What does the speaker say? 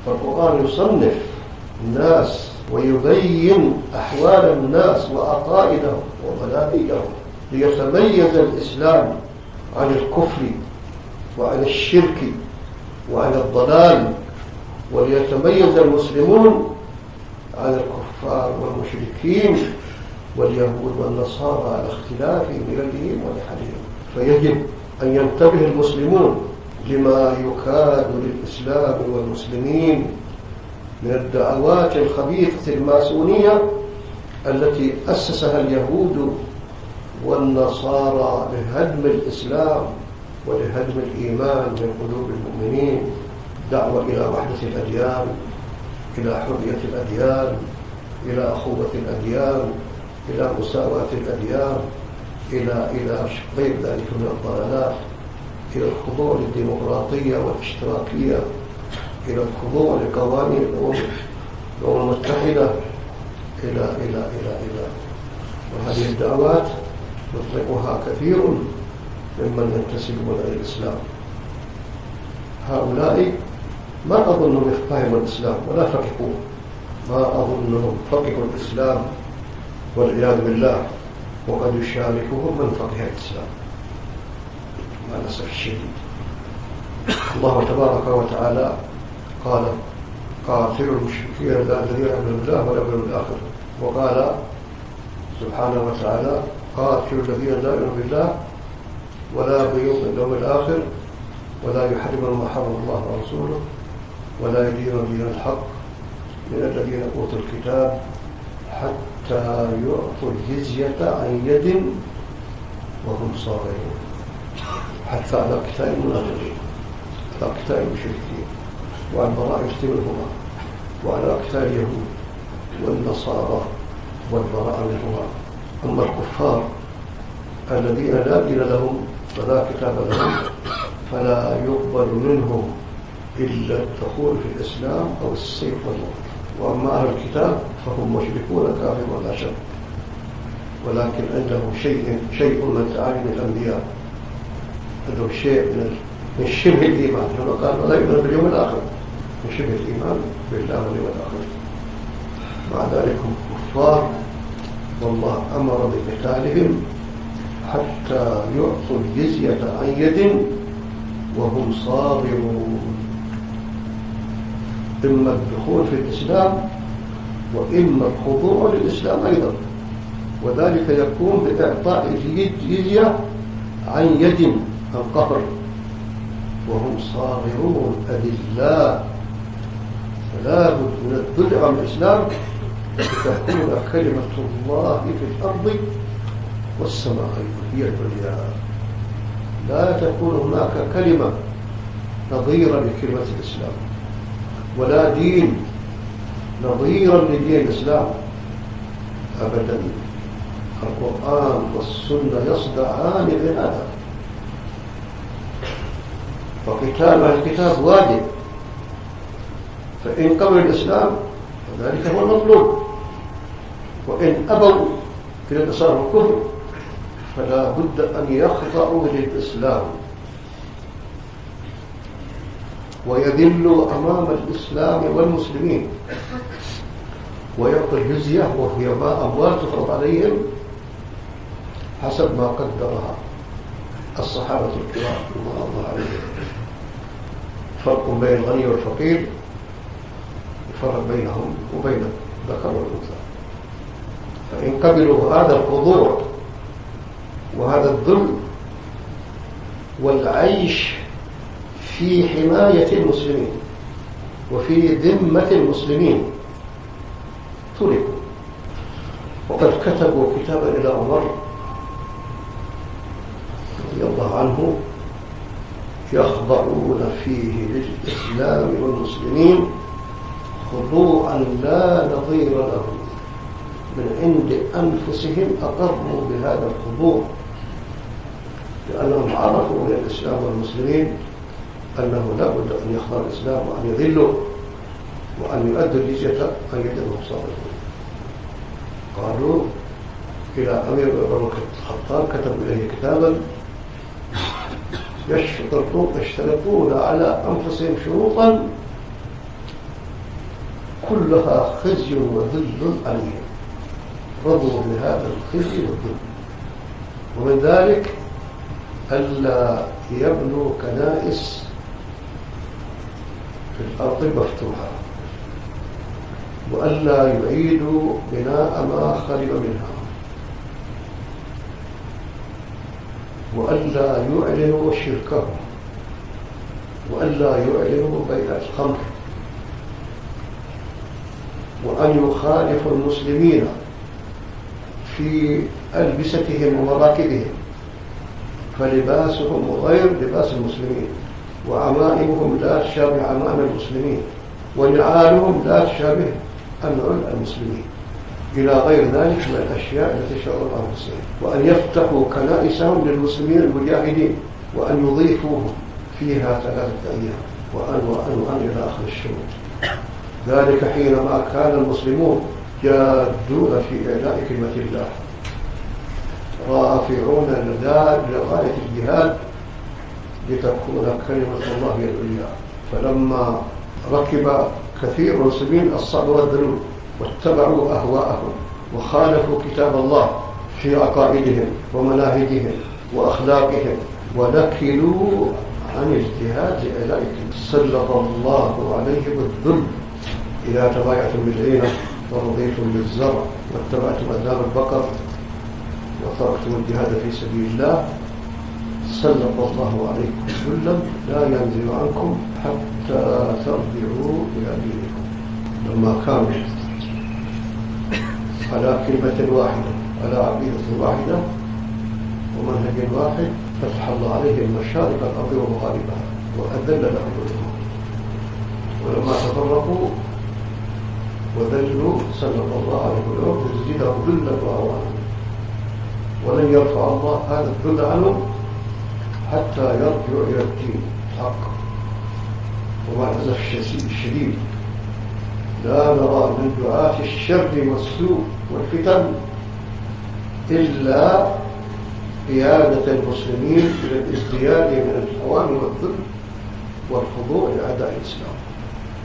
فالقرآن يصنف الناس ويبين أحوال الناس وعقائدهم ومناهجهم ليتميز الإسلام عن الكفر وعن الشرك وعن الضلال، وليتميز المسلمون عن الكفار والمشركين واليهود والنصارى على اختلاف مللهم ونحلهم. فيجب أن ينتبه المسلمون لما يكاد للإسلام والمسلمين من الدعوات الخبيثة الماسونية التي أسسها اليهود والنصارى لهدم الإسلام ولهدم الإيمان من قلوب المؤمنين، دعوة إلى وحدة الأديان، إلى حرية الأديان، إلى أخوة الأديان، إلى مساواة الأديان، إلى غير ذلك من الضلالات، إلى الخضوع للديمقراطية والاشتراكية، إلى الخضوع لقوانين الأمم المتحدة، إلى وهذه الدعوات يطلقها كثير ممن ينتسبون إلى الإسلام. هؤلاء ما أظنهم فهموا الإسلام ولا فقهوه، ما أظنهم فقهوا الإسلام والعياذ بالله، وقد يشاركهم من فقه الإسلام مع الأسف الشديد. الله تبارك وتعالى قال: قاتلوا المشركين الذين يؤمنون بالله واليوم الآخر. وقال سبحانه وتعالى: قاتلوا الذين لا يؤمنون بالله ولا باليوم الآخر ولا يحرمون ما حرم الله ورسوله ولا يدينون دين الحق من الذين أوتوا الكتاب حتى يعطوا الجزية عن يد وهم صاغرون. حتى على قتال المنافقين، على قتال المشركين، وعلى براءة منهما، وعلى قتال اليهود والنصارى والبراءة منهما. أما الكفار الذين لا دين لهم ولا كتاب لهم فلا يقبل منهم إلا الدخول في الإسلام أو السيف والموت. وأما أهل الكتاب فهم مشركون كافرون لا شك، ولكن عندهم شيء من تعاليم الأنبياء، عندهم شيء من شبه الإيمان، كما قال: ولا يؤمن باليوم الآخر، من شبه الإيمان بالله واليوم الآخر. مع ذلك هم كفار، والله أمر بقتالهم حتى يعطوا الجزية عن يد وهم صاغرون. إما الدخول في الإسلام وإما الخضوع للإسلام أيضا، وذلك يكون بإعطاء الجزية عن يد، عن قهر، وهم صاغرون أذلاء. فلا بد من الذل عن الإسلام لتكون كلمة الله في الأرض والسماء هي العليا. لا تكون هناك كلمة نظيرة لكلمة الإسلام، ولا دين نظيرا لدين الإسلام أبدا. القرآن والسنة يصدعان بهذا، وقتال أهل الكتاب واجب، فإن قبلوا الإسلام فذلك هو المطلوب، وإن أبوا في الانتصار والكفر فلا بد أن يخضعوا للإسلام ويذلوا أمام الإسلام والمسلمين ويعطوا الجزية، وهي أموال تفرض عليهم حسب ما قدرها الصحابة الكرام رضوان الله عليهم. فرق بين الغني والفقير يفرق بينهم وبين الذكر والأنثى. فإن قبلوا هذا الخضوع وهذا الذل والعيش في حماية المسلمين وفي ذمة المسلمين تركوا. وقد كتبوا كتابا إلى عمر رضي الله عنه يخضعون فيه للإسلام والمسلمين خضوعا لا نظير له، من عند أنفسهم أقروا بهذا الخضوع، لأنهم عرفوا من الإسلام والمسلمين أنه لا بد أن يخضع الإسلام وأن يذلوا وأن يؤدوا الجزية عن يدهم صادقون. قالوا إلى أمير عمر الخطاب كتب إليه كتابا يشترطون على أنفسهم شروطا كلها خزي وذل عليهم، رضوا بهذا الخزي والذل. ومن ذلك ألا يبنوا كنائس في الأرض المفتوحة، وألا يعيدوا بناء ما خرب منها، وألا يعلنوا شركهم، وألا يعلنوا بيع الخمر، وأن يخالفوا المسلمين في ألبستهم ومراكبهم، فلباسهم غير لباس المسلمين، وعمائمهم لا تشابه عمائم المسلمين، ونعالهم لا تشابه النعال المسلمين، إلى غير ذلك من الأشياء التي شرعوا أنفسهم. وأن يفتحوا كنائسهم للمسلمين المجاهدين، وأن يضيفوهم فيها 3 أيام، وأن إلى آخر الشروط. ذلك حينما كان المسلمون جادون في إعلاء كلمة الله، رافعون النداء لغاية الجهاد لتكون كلمة الله هي العليا. فلما ركب كثير من المسلمين الصعب والذنوب واتبعوا أهواءهم وخالفوا كتاب الله في عقائدهم ومناهجهم وأخلاقهم ونكلوا عن الجهاد إلى سلط الله عليهم الذل. إذا تبايعتم بالعينة ورضيتم بالزرع واتبعتم أذناب البقر وتركتم الجهاد في سبيل الله سلط الله عليكم ذلا لا ينزل عنكم حتى ترجعوا إلى دينكم. لما كانوا على كلمة واحدة، على عقيدة واحدة ومنهج واحد، فتح الله عليهم مشارق الأرض ومغاربها وأذل لهم الأمور. ولما تفرقوا وذلوا سلط الله عليهم الأرض ليزيدهم ذلا وهوانا، ولن يرفع الله هذا الذل عنهم حتى يرجعوا إلى الدين الحق. ومع الأسف الشديد لا نرى من دعاة الشر والسوء والفتن إلا قيادة المسلمين إلى الازدياد من الهوان والذل والخضوع لأعداء الإسلام.